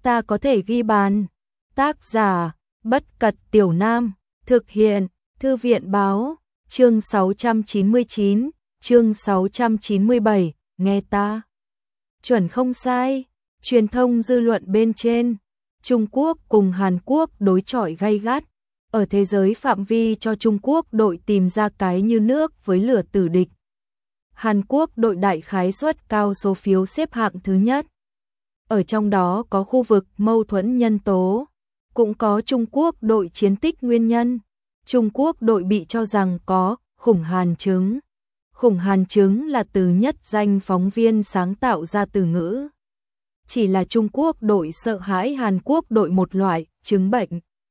ta có thể ghi bàn. Tác giả, Bất Cật Tiểu Nam, thực hiện, Thư viện báo, chương 699, chương 697, nghe ta. Chuẩn không sai, truyền thông dư luận bên trên, Trung Quốc cùng Hàn Quốc đối chọi gay gắt, ở thế giới phạm vi cho Trung Quốc đội tìm ra cái như nước với lửa tử địch. Hàn Quốc đội đại khái suất cao số phiếu xếp hạng thứ nhất. Ở trong đó có khu vực mâu thuẫn nhân tố, cũng có Trung Quốc đội chiến tích nguyên nhân. Trung Quốc đội bị cho rằng có khủng hàn chứng. Khủng hàn chứng là từ nhất danh phóng viên sáng tạo ra từ ngữ. Chỉ là Trung Quốc đội sợ hãi Hàn Quốc đội một loại chứng bệnh.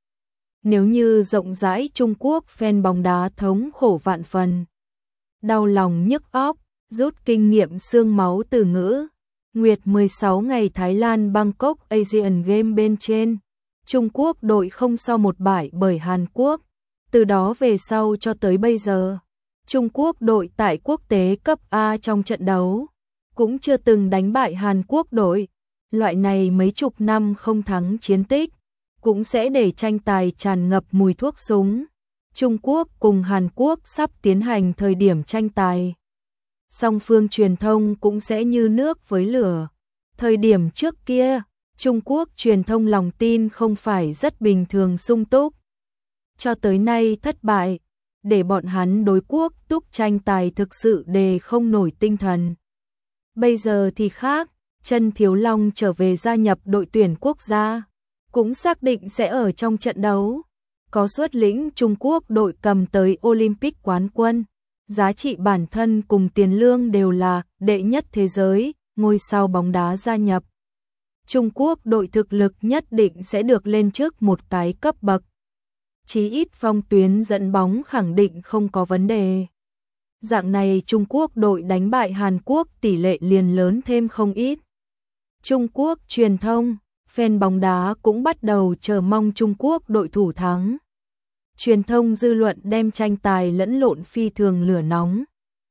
Nếu như rộng rãi Trung Quốc fan bóng đá thống khổ vạn phần. Đau lòng nhức óc, rút kinh nghiệm xương máu từ ngữ. Nguyệt 16 ngày Thái Lan Bangkok Asian Game bên trên. Trung Quốc đội không so một bại bởi Hàn Quốc. Từ đó về sau cho tới bây giờ, Trung Quốc đội tại quốc tế cấp A trong trận đấu cũng chưa từng đánh bại Hàn Quốc đội. Loại này mấy chục năm không thắng chiến tích cũng sẽ để tranh tài tràn ngập mùi thuốc súng. Trung Quốc cùng Hàn Quốc sắp tiến hành thời điểm tranh tài. Song phương truyền thông cũng sẽ như nước với lửa. Thời điểm trước kia, Trung Quốc truyền thông lòng tin không phải rất bình thường sung túc. Cho tới nay thất bại, để bọn hắn đối quốc túc tranh tài thực sự đề không nổi tinh thần. Bây giờ thì khác, Chân Thiếu Long trở về gia nhập đội tuyển quốc gia, cũng xác định sẽ ở trong trận đấu. Có xuất lĩnh Trung Quốc đội cầm tới Olympic quán quân, giá trị bản thân cùng tiền lương đều là đệ nhất thế giới, ngôi sao bóng đá gia nhập. Trung Quốc đội thực lực nhất định sẽ được lên trước một cái cấp bậc. Chí ít phong tuyến dẫn bóng khẳng định không có vấn đề. Dạng này Trung Quốc đội đánh bại Hàn Quốc tỷ lệ liền lớn thêm không ít. Trung Quốc truyền thông, fan bóng đá cũng bắt đầu chờ mong Trung Quốc đội thủ thắng. Truyền thông dư luận đem tranh tài lẫn lộn phi thường lửa nóng.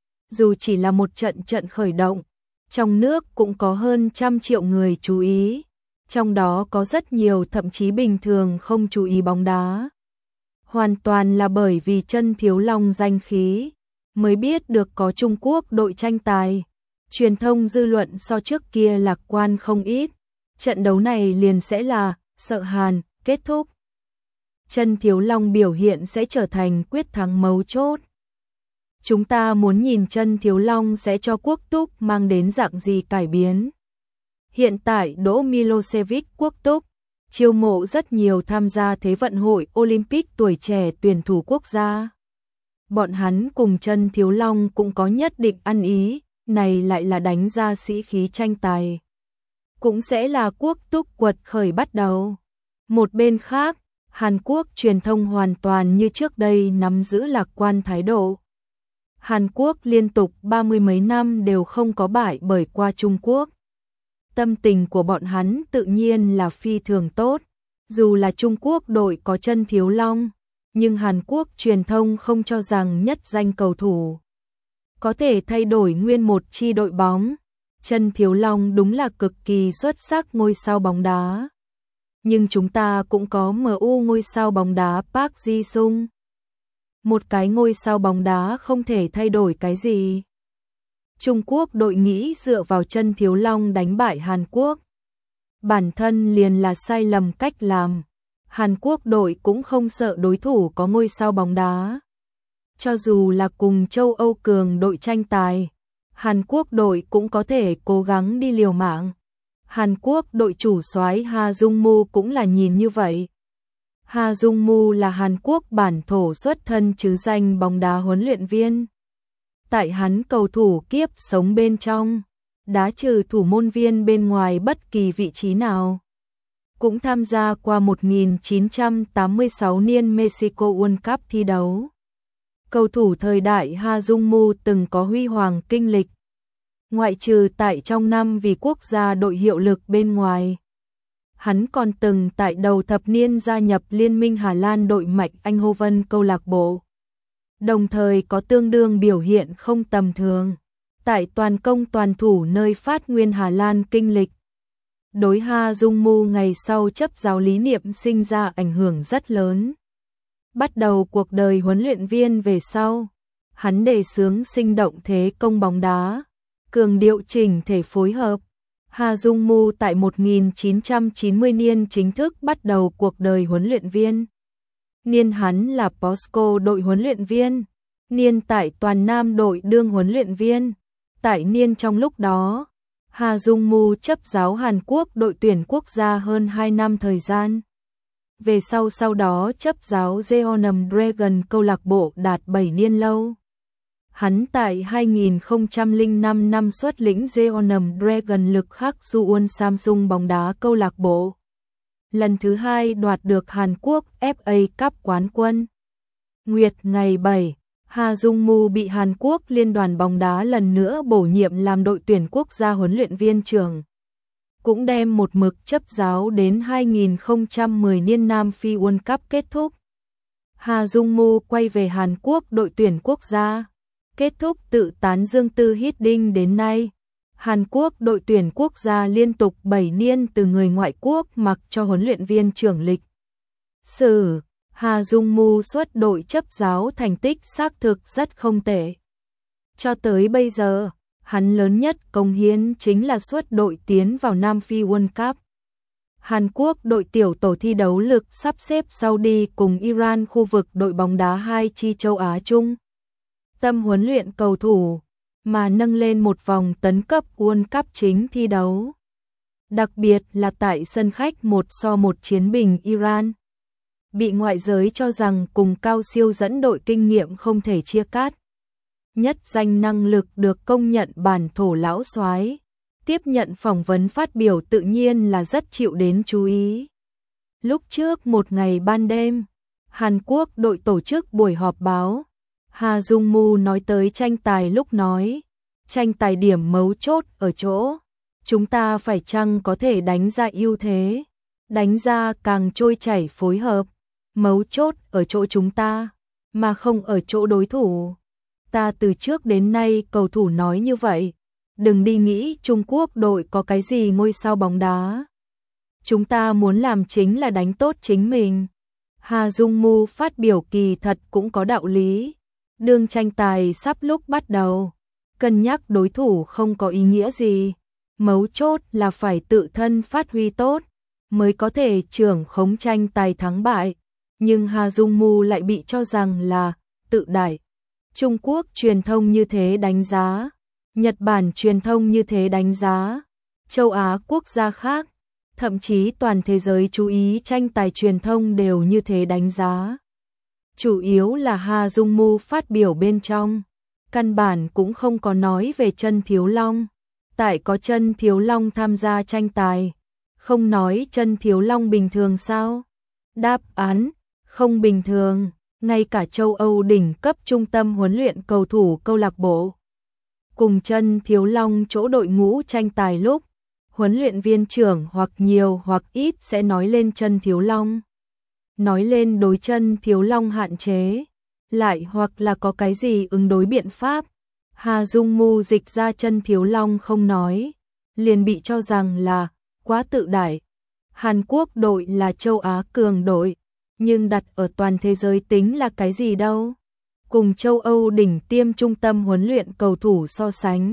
Dù chỉ là một trận khởi động, trong nước cũng có hơn 100 triệu người chú ý. Trong đó có rất nhiều thậm chí bình thường không chú ý bóng đá. Hoàn toàn là bởi vì Chân Thiếu Long danh khí, mới biết được có Trung Quốc đội tranh tài. Truyền thông dư luận so trước kia lạc quan không ít. Trận đấu này liền sẽ là sợ Hàn, kết thúc. Chân Thiếu Long biểu hiện sẽ trở thành quyết thắng mấu chốt. Chúng ta muốn nhìn Chân Thiếu Long sẽ cho quốc túc mang đến dạng gì cải biến. Hiện tại Đỗ Milosevic quốc túc chiêu mộ rất nhiều tham gia Thế vận hội Olympic tuổi trẻ tuyển thủ quốc gia. Bọn hắn cùng Chân Thiếu Long cũng có nhất định ăn ý, này lại là đánh ra sĩ khí tranh tài. Cũng sẽ là quốc túc quật khởi bắt đầu. Một bên khác, Hàn Quốc truyền thông hoàn toàn như trước đây nắm giữ lạc quan thái độ. Hàn Quốc liên tục 30 mấy năm đều không có bại bởi qua Trung Quốc. Tâm tình của bọn hắn tự nhiên là phi thường tốt. Dù là Trung Quốc đội có Chân Thiếu Long, nhưng Hàn Quốc truyền thông không cho rằng nhất danh cầu thủ có thể thay đổi nguyên một chi đội bóng. Chân Thiếu Long đúng là cực kỳ xuất sắc ngôi sao bóng đá. Nhưng chúng ta cũng có MU ngôi sao bóng đá Park Ji-sung. Một cái ngôi sao bóng đá không thể thay đổi cái gì. Trung Quốc đội nghĩ dựa vào Chân Thiếu Long đánh bại Hàn Quốc. Bản thân liền là sai lầm cách làm. Hàn Quốc đội cũng không sợ đối thủ có ngôi sao bóng đá. Cho dù là cùng châu Âu cường đội tranh tài, Hàn Quốc đội cũng có thể cố gắng đi liều mạng. Hàn Quốc đội chủ soái Ha Jung-mu cũng là nhìn như vậy. Ha Jung-mu là Hàn Quốc bản thổ xuất thân chứ danh bóng đá huấn luyện viên. Tại hắn cầu thủ kiếp sống bên trong, đá trừ thủ môn viên bên ngoài bất kỳ vị trí nào. Cũng tham gia qua 1986 niên Mexico World Cup thi đấu. Cầu thủ thời đại Ha Jung-mu từng có huy hoàng kinh lịch. Ngoại trừ tại trong năm vì quốc gia đội hiệu lực bên ngoài. Hắn còn từng tại đầu thập niên gia nhập Liên minh Hà Lan đội Mạch Eindhoven câu lạc bộ. Đồng thời có tương đương biểu hiện không tầm thường. Tại toàn công toàn thủ nơi phát nguyên Hà Lan kinh lịch. đối Ha Dung Mu ngày sau chấp giáo lý niệm sinh ra ảnh hưởng rất lớn. Bắt đầu cuộc đời huấn luyện viên về sau, hắn đề xướng sinh động thế công bóng đá, cường điệu chỉnh thể phối hợp. Ha Dung Mu tại 1990 niên chính thức bắt đầu cuộc đời huấn luyện viên. Niên hắn là POSCO đội huấn luyện viên, niên tại Toàn Nam đội đương huấn luyện viên. Tại niên trong lúc đó, Ha Dung Mu chấp giáo Hàn Quốc đội tuyển quốc gia hơn 2 năm thời gian. Về sau đó chấp giáo Jeonnam Dragon câu lạc bộ đạt 7 niên lâu. Hắn tại 2005 năm xuất lĩnh Jeonnam Dragon lực khắc Suwon Samsung bóng đá câu lạc bộ. Lần thứ 2 đoạt được Hàn Quốc FA Cup quán quân. Nguyệt ngày 7, Ha Dung Mu bị Hàn Quốc Liên đoàn bóng đá lần nữa bổ nhiệm làm đội tuyển quốc gia huấn luyện viên trưởng. Cũng đem một mực chấp giáo đến 2010 niên Nam Phi World Cup kết thúc. Ha Dung Mu quay về Hàn Quốc đội tuyển quốc gia. Kết thúc tự tán Dương Tư Hít Đinh đến nay, Hàn Quốc đội tuyển quốc gia liên tục 7 niên từ người ngoại quốc mặc cho huấn luyện viên trưởng lịch sử. Ha Dung Mu xuất đội chấp giáo thành tích xác thực rất không tệ. Cho tới bây giờ, hắn lớn nhất công hiến chính là xuất đội tiến vào Nam Phi World Cup. Hàn Quốc đội tiểu tổ thi đấu lực sắp xếp Saudi cùng Iran khu vực đội bóng đá hai chi châu Á Trung. Tâm huấn luyện cầu thủ, mà nâng lên một vòng tấn cấp World Cup chính thi đấu. Đặc biệt là tại sân khách 1-1 chiến bình Iran. Bị ngoại giới cho rằng cùng cao siêu dẫn đội kinh nghiệm không thể chia cắt. Nhất danh năng lực được công nhận bản thổ lão soái. Tiếp nhận phỏng vấn phát biểu tự nhiên là rất chịu đến chú ý. Lúc trước một ngày ban đêm, Hàn Quốc đội tổ chức buổi họp báo. Ha Dung Mu nói tới tranh tài lúc nói, tranh tài điểm mấu chốt ở chỗ, chúng ta phải chăng có thể đánh ra ưu thế, đánh ra càng trôi chảy phối hợp, mấu chốt ở chỗ chúng ta, mà không ở chỗ đối thủ. Ta từ trước đến nay cầu thủ nói như vậy, đừng đi nghĩ Trung Quốc đội có cái gì ngôi sao bóng đá. Chúng ta muốn làm chính là đánh tốt chính mình. Ha Dung Mu phát biểu kỳ thật cũng có đạo lý. Đương tranh tài sắp lúc bắt đầu, cân nhắc đối thủ không có ý nghĩa gì. Mấu chốt là phải tự thân phát huy tốt, mới có thể trưởng khống tranh tài thắng bại. Nhưng Ha Dung Mu lại bị cho rằng là tự đại. Trung Quốc truyền thông như thế đánh giá, Nhật Bản truyền thông như thế đánh giá, châu Á quốc gia khác, thậm chí toàn thế giới chú ý tranh tài truyền thông đều như thế đánh giá. Chủ yếu là Ha Dung Mu phát biểu bên trong, căn bản cũng không có nói về Chân Thiếu Long. Tại có Chân Thiếu Long tham gia tranh tài, không nói Chân Thiếu Long bình thường sao? Đáp án, không bình thường, ngay cả châu Âu đỉnh cấp trung tâm huấn luyện cầu thủ câu lạc bộ. Cùng Chân Thiếu Long chỗ đội ngũ tranh tài lúc, huấn luyện viên trưởng hoặc nhiều hoặc ít sẽ nói lên Chân Thiếu Long. Nói lên đối Chân Thiếu Long hạn chế, lại hoặc là có cái gì ứng đối biện pháp. Ha Dung Mu dịch ra Chân Thiếu Long không nói, liền bị cho rằng là quá tự đại. Hàn Quốc đội là châu Á cường đội, nhưng đặt ở toàn thế giới tính là cái gì đâu. Cùng châu Âu đỉnh tiêm trung tâm huấn luyện cầu thủ so sánh,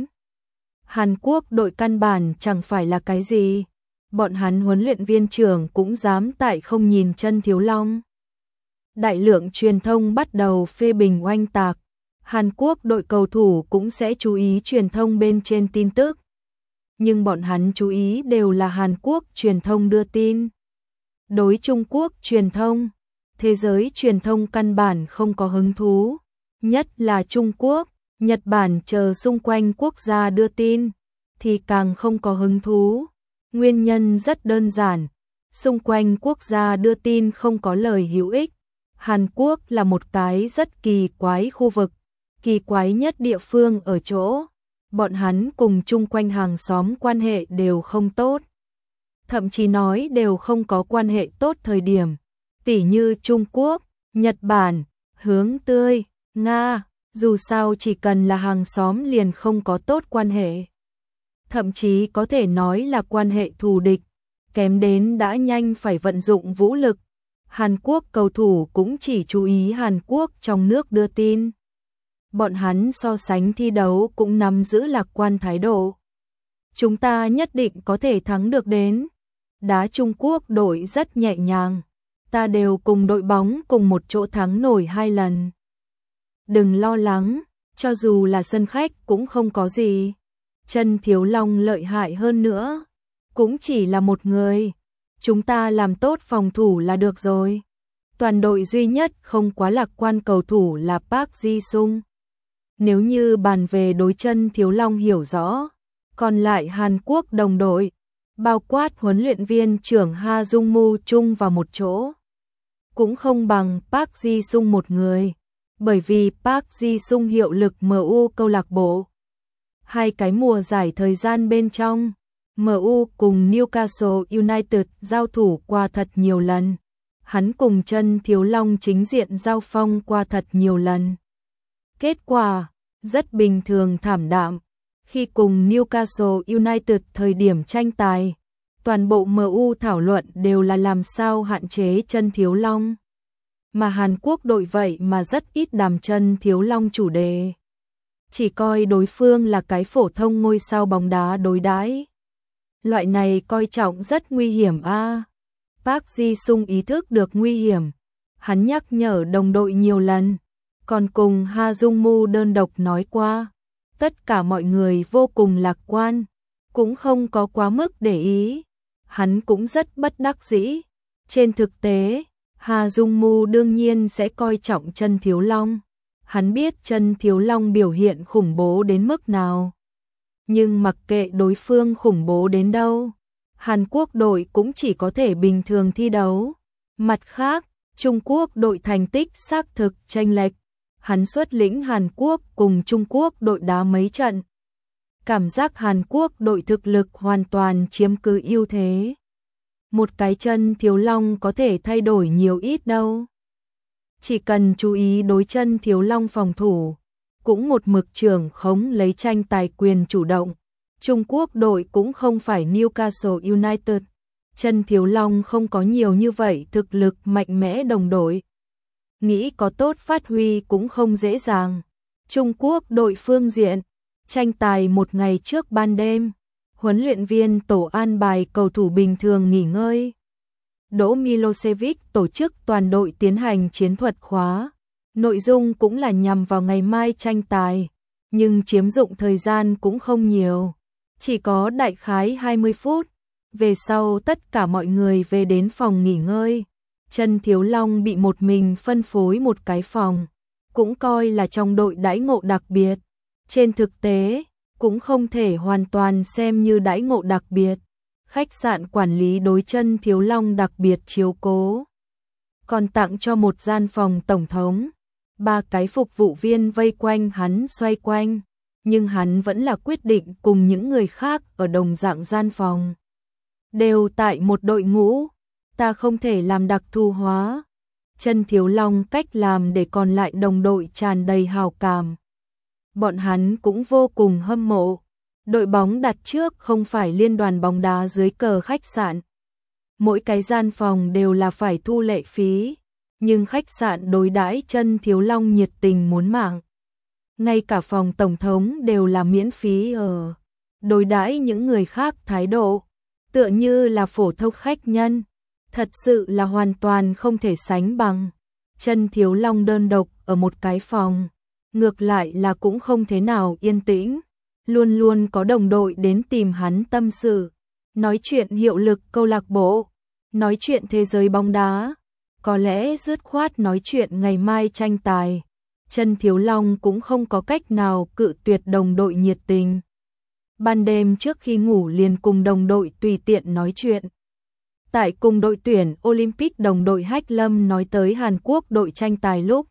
Hàn Quốc đội căn bản chẳng phải là cái gì. Bọn hắn huấn luyện viên trưởng cũng dám tại không nhìn Chân Thiếu Long. Đại lượng truyền thông bắt đầu phê bình oanh tạc. Hàn Quốc đội cầu thủ cũng sẽ chú ý truyền thông bên trên tin tức. Nhưng bọn hắn chú ý đều là Hàn Quốc truyền thông đưa tin. Đối Trung Quốc truyền thông, thế giới truyền thông căn bản không có hứng thú. Nhất là Trung Quốc, Nhật Bản chờ xung quanh quốc gia đưa tin, thì càng không có hứng thú. Nguyên nhân rất đơn giản, xung quanh quốc gia đưa tin không có lời hữu ích. Hàn Quốc là một cái rất kỳ quái khu vực, kỳ quái nhất địa phương ở chỗ, bọn hắn cùng chung quanh hàng xóm quan hệ đều không tốt. Thậm chí nói đều không có quan hệ tốt thời điểm, tỉ như Trung Quốc, Nhật Bản, Hướng Tươi, Nga, dù sao chỉ cần là hàng xóm liền không có tốt quan hệ. thậm chí có thể nói là quan hệ thù địch, kém đến đã nhanh phải vận dụng vũ lực. Hàn Quốc cầu thủ cũng chỉ chú ý Hàn Quốc trong nước đưa tin. Bọn hắn so sánh thi đấu cũng nắm giữ lạc quan thái độ. Chúng ta nhất định có thể thắng được đến. Đá Trung Quốc đội rất nhẹ nhàng. Ta đều cùng đội bóng cùng một chỗ thắng nổi 2 lần. Đừng lo lắng, cho dù là sân khách cũng không có gì. Chân Thiếu Long lợi hại hơn nữa. Cũng chỉ là một người. Chúng ta làm tốt phòng thủ là được rồi. Toàn đội duy nhất không quá lạc quan cầu thủ là Park Ji-sung. Nếu như bàn về đối Chân Thiếu Long hiểu rõ, còn lại Hàn Quốc đồng đội, bao quát huấn luyện viên trưởng Ha Jung-mu chung vào một chỗ, cũng không bằng Park Ji-sung một người, bởi vì Park Ji-sung hiệu lực MU câu lạc bộ. 2 cái mùa giải thời gian bên trong, MU cùng Newcastle United giao thủ qua thật nhiều lần. Hắn cùng Chân Thiếu Long chính diện giao phong qua thật nhiều lần. Kết quả, rất bình thường thảm đạm. Khi cùng Newcastle United thời điểm tranh tài, toàn bộ MU thảo luận đều là làm sao hạn chế Chân Thiếu Long. Mà Hàn Quốc đội vậy mà rất ít đàm Chân Thiếu Long chủ đề. Chỉ coi đối phương là cái phổ thông ngôi sao bóng đá đối đãi. Loại này coi trọng rất nguy hiểm a. Park Ji-sung ý thức được nguy hiểm. Hắn nhắc nhở đồng đội nhiều lần. Còn cùng Ha Jung-mu đơn độc nói qua. Tất cả mọi người vô cùng lạc quan. Cũng không có quá mức để ý. Hắn cũng rất bất đắc dĩ. Trên thực tế, Ha Jung-mu đương nhiên sẽ coi trọng Chân Thiếu Long. Hắn biết Chân Thiếu Long biểu hiện khủng bố đến mức nào. Nhưng mặc kệ đối phương khủng bố đến đâu, Hàn Quốc đội cũng chỉ có thể bình thường thi đấu. Mặt khác, Trung Quốc đội thành tích xác thực chênh lệch. Hắn xuất lĩnh Hàn Quốc cùng Trung Quốc đội đá mấy trận. Cảm giác Hàn Quốc đội thực lực hoàn toàn chiếm cứ ưu thế. Một cái Chân Thiếu Long có thể thay đổi nhiều ít đâu. Chỉ cần chú ý đối Chân Thiếu Long phòng thủ, cũng một mực trưởng khống lấy tranh tài quyền chủ động. Trung Quốc đội cũng không phải Newcastle United. Chân Thiếu Long không có nhiều như vậy thực lực mạnh mẽ đồng đội. Nghĩ có tốt phát huy cũng không dễ dàng. Trung Quốc đội phương diện, tranh tài một ngày trước ban đêm, huấn luyện viên tổ an bài cầu thủ bình thường nghỉ ngơi. Đỗ Milosevic tổ chức toàn đội tiến hành chiến thuật khóa. Nội dung cũng là nhằm vào ngày mai tranh tài, nhưng chiếm dụng thời gian cũng không nhiều. Chỉ có đại khái 20 phút. Về sau tất cả mọi người về đến phòng nghỉ ngơi. Chân Thiếu Long bị một mình phân phối một cái phòng, cũng coi là trong đội đãi ngộ đặc biệt. Trên thực tế, cũng không thể hoàn toàn xem như đãi ngộ đặc biệt. Khách sạn quản lý đối Chân Thiếu Long đặc biệt chiếu cố. Còn tặng cho một gian phòng tổng thống. 3 cái phục vụ viên vây quanh hắn xoay quanh. Nhưng hắn vẫn là quyết định cùng những người khác ở đồng dạng gian phòng. Đều tại một đội ngũ. Ta không thể làm đặc thù hóa. Chân Thiếu Long cách làm để còn lại đồng đội tràn đầy hào cảm. Bọn hắn cũng vô cùng hâm mộ. Đội bóng đặt trước không phải liên đoàn bóng đá dưới cờ khách sạn. Mỗi cái gian phòng đều là phải thu lệ phí. Nhưng khách sạn đối đãi Chân Thiếu Long nhiệt tình muốn mạng. Ngay cả phòng tổng thống đều là miễn phí ở. Đối đãi những người khác thái độ, tựa như là phổ thông khách nhân. Thật sự là hoàn toàn không thể sánh bằng. Chân Thiếu Long đơn độc ở một cái phòng. Ngược lại là cũng không thế nào yên tĩnh. Luôn luôn có đồng đội đến tìm hắn tâm sự. Nói chuyện hiệu lực câu lạc bộ. Nói chuyện thế giới bóng đá. Có lẽ dứt khoát nói chuyện ngày mai tranh tài. Chân Thiếu Long cũng không có cách nào cự tuyệt đồng đội nhiệt tình. Ban đêm trước khi ngủ liền cùng đồng đội tùy tiện nói chuyện. Tại cùng đội tuyển Olympic đồng đội Hách Lâm nói tới Hàn Quốc đội tranh tài lúc.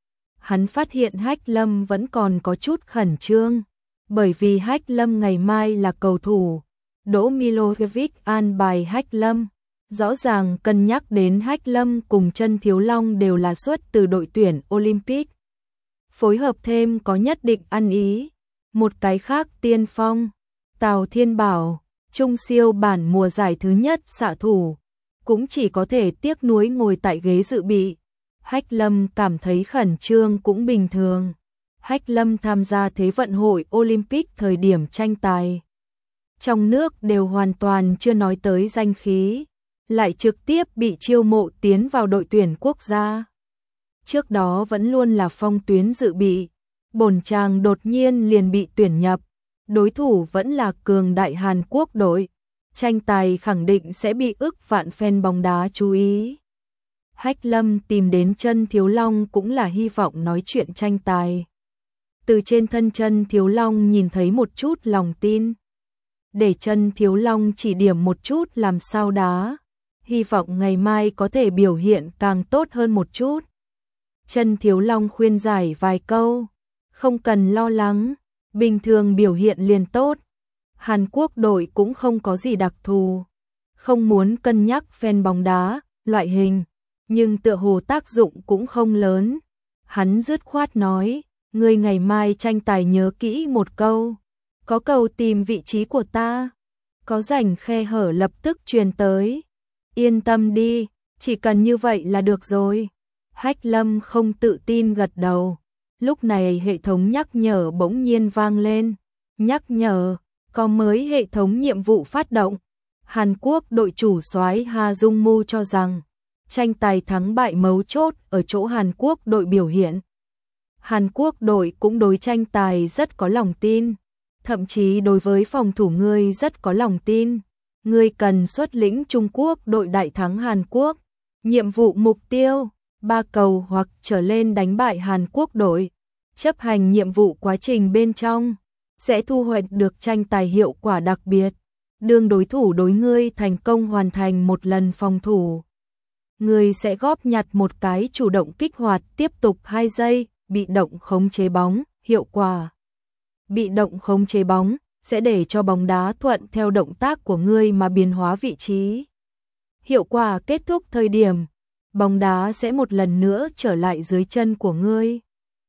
Hắn phát hiện Hách Lâm vẫn còn có chút khẩn trương. Bởi vì Hách Lâm ngày mai là cầu thủ. Đỗ Milosevic an bài Hách Lâm. Rõ ràng cân nhắc đến Hách Lâm cùng Chân Thiếu Long đều là xuất từ đội tuyển Olympic. Phối hợp thêm có nhất định ăn ý. Một cái khác tiên phong. Tào Thiên Bảo, trung siêu bản mùa giải thứ nhất xạ thủ, cũng chỉ có thể tiếc nuối ngồi tại ghế dự bị. Hách Lâm cảm thấy khẩn trương cũng bình thường. Hách Lâm tham gia Thế vận hội Olympic thời điểm tranh tài. Trong nước đều hoàn toàn chưa nói tới danh khí, lại trực tiếp bị chiêu mộ tiến vào đội tuyển quốc gia. Trước đó vẫn luôn là phong tuyến dự bị, bổn chàng đột nhiên liền bị tuyển nhập, đối thủ vẫn là cường đại Hàn Quốc đội, tranh tài khẳng định sẽ bị ức vạn fan bóng đá chú ý. Hách Lâm tìm đến Chân Thiếu Long cũng là hy vọng nói chuyện tranh tài. Từ trên thân Chân Thiếu Long nhìn thấy một chút lòng tin. Để Chân Thiếu Long chỉ điểm một chút làm sao đá, hy vọng ngày mai có thể biểu hiện càng tốt hơn một chút. Chân Thiếu Long khuyên giải vài câu, không cần lo lắng, bình thường biểu hiện liền tốt. Hàn Quốc đội cũng không có gì đặc thù, không muốn cân nhắc fan bóng đá, loại hình, nhưng tựa hồ tác dụng cũng không lớn. Hắn dứt khoát nói, ngươi ngày mai tranh tài nhớ kỹ một câu, có cầu tìm vị trí của ta, có rảnh khe hở lập tức truyền tới. Yên tâm đi, chỉ cần như vậy là được rồi. Hách Lâm không tự tin gật đầu. Lúc này hệ thống nhắc nhở bỗng nhiên vang lên. Nhắc nhở, có mới hệ thống nhiệm vụ phát động. Hàn Quốc đội chủ soái Ha Dung Mu cho rằng, tranh tài thắng bại mấu chốt ở chỗ Hàn Quốc đội biểu hiện. Hàn Quốc đội cũng đối tranh tài rất có lòng tin, thậm chí đối với phòng thủ ngươi rất có lòng tin. Ngươi cần xuất lĩnh Trung Quốc đội đại thắng Hàn Quốc. Nhiệm vụ mục tiêu, 3 cầu hoặc trở lên đánh bại Hàn Quốc đội. Chấp hành nhiệm vụ quá trình bên trong, sẽ thu hoạch được tranh tài hiệu quả đặc biệt. Đương đối thủ đối ngươi thành công hoàn thành một lần phòng thủ, ngươi sẽ góp nhặt một cái chủ động kích hoạt tiếp tục 2 giây, bị động khống chế bóng, hiệu quả. Bị động khống chế bóng sẽ để cho bóng đá thuận theo động tác của ngươi mà biến hóa vị trí. Hiệu quả kết thúc thời điểm, bóng đá sẽ một lần nữa trở lại dưới chân của ngươi.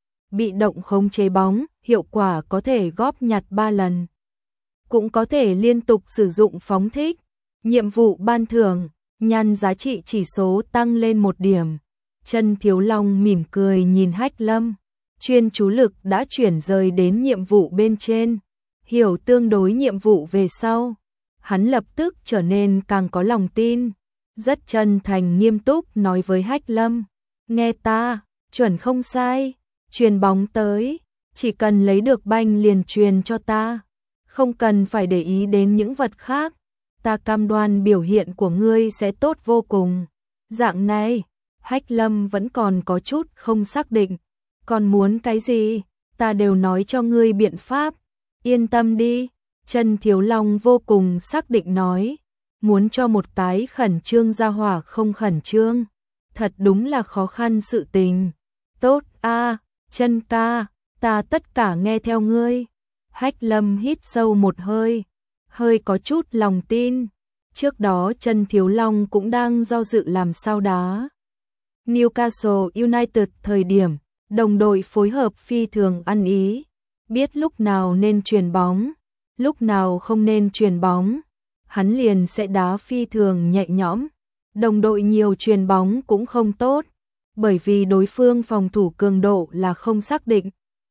Bị động khống chế bóng, hiệu quả có thể góp nhặt 3 lần. Cũng có thể liên tục sử dụng phóng thích. Nhiệm vụ ban thưởng, nhan giá trị chỉ số tăng lên 1 điểm. Chân Thiếu Long mỉm cười nhìn Hách Lâm, chuyên chú lực đã chuyển rời đến nhiệm vụ bên trên. Hiểu tương đối nhiệm vụ về sau, hắn lập tức trở nên càng có lòng tin, rất chân thành nghiêm túc nói với Hách Lâm, nghe ta, chuẩn không sai, truyền bóng tới, chỉ cần lấy được banh liền truyền cho ta, không cần phải để ý đến những vật khác, ta cam đoan biểu hiện của ngươi sẽ tốt vô cùng. Dạng này, Hách Lâm vẫn còn có chút không xác định, còn muốn cái gì, ta đều nói cho ngươi biện pháp. Yên tâm đi, Chân Thiếu Long vô cùng xác định nói, muốn cho một cái khẩn trương ra hỏa không khẩn trương, thật đúng là khó khăn sự tình. Tốt a, Chân ca, ta tất cả nghe theo ngươi. Hách Lâm hít sâu một hơi, hơi có chút lòng tin. Trước đó Chân Thiếu Long cũng đang do dự làm sao đá Newcastle United thời điểm, đồng đội phối hợp phi thường ăn ý. Biết lúc nào nên chuyền bóng, lúc nào không nên chuyền bóng, hắn liền sẽ đá phi thường nhẹ nhõm. Đồng đội nhiều chuyền bóng cũng không tốt, bởi vì đối phương phòng thủ cường độ là không xác định.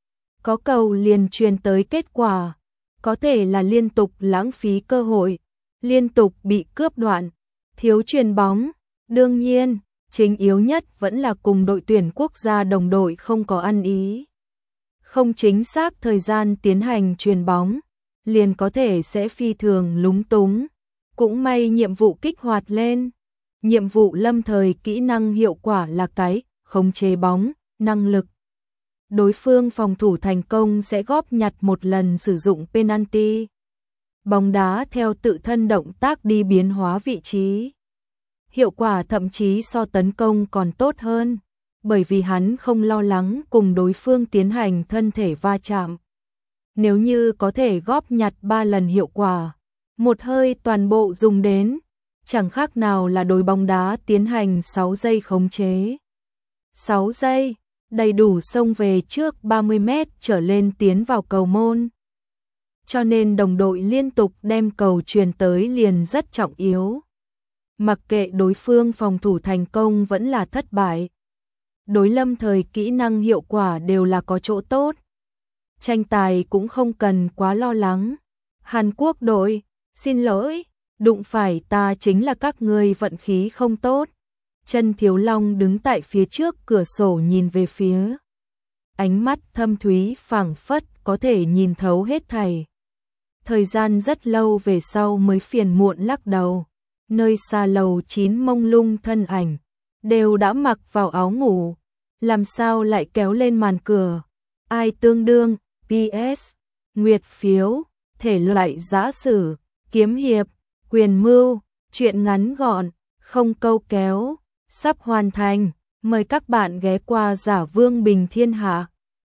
Có cầu liền chuyền tới kết quả, có thể là liên tục lãng phí cơ hội, liên tục bị cướp đoạn, thiếu chuyền bóng. Đương nhiên, chính yếu nhất vẫn là cùng đội tuyển quốc gia đồng đội không có ăn ý. Không chính xác thời gian tiến hành chuyền bóng, liền có thể sẽ phi thường lúng túng. Cũng may nhiệm vụ kích hoạt lên. Nhiệm vụ lâm thời kỹ năng hiệu quả là cái khống chế bóng, năng lực. Đối phương phòng thủ thành công sẽ góp nhặt một lần sử dụng penalty. Bóng đá theo tự thân động tác đi biến hóa vị trí. Hiệu quả thậm chí so tấn công còn tốt hơn, bởi vì hắn không lo lắng cùng đối phương tiến hành thân thể va chạm. Nếu như có thể góp nhặt 3 lần hiệu quả, một hơi toàn bộ dùng đến, chẳng khác nào là đối bóng đá tiến hành 6 giây khống chế. 6 giây, đầy đủ xông về trước 30 mét trở lên tiến vào cầu môn. cho nên đồng đội liên tục đem cầu truyền tới liền rất trọng yếu. Mặc kệ đối phương phòng thủ thành công vẫn là thất bại, đối lâm thời kỹ năng hiệu quả đều là có chỗ tốt. Tranh tài cũng không cần quá lo lắng. Hàn Quốc đội, xin lỗi, đụng phải ta chính là các ngươi vận khí không tốt. Chân Thiếu Long đứng tại phía trước cửa sổ nhìn về phía. Ánh mắt thâm thúy phảng phất có thể nhìn thấu hết thảy. Thời gian rất lâu về sau mới phiền muộn lắc đầu. Nơi xa lầu 9 mông lung thân ảnh, đều đã mặc vào áo ngủ. Làm sao lại kéo lên màn cửa? Ai tương đương? PS, Nguyệt phiếu, thể loại giã sử, kiếm hiệp, quyền mưu, truyện ngắn gọn, không câu kéo, sắp hoàn thành. Mời các bạn ghé qua Giả Vương Bình Thiên Hạ.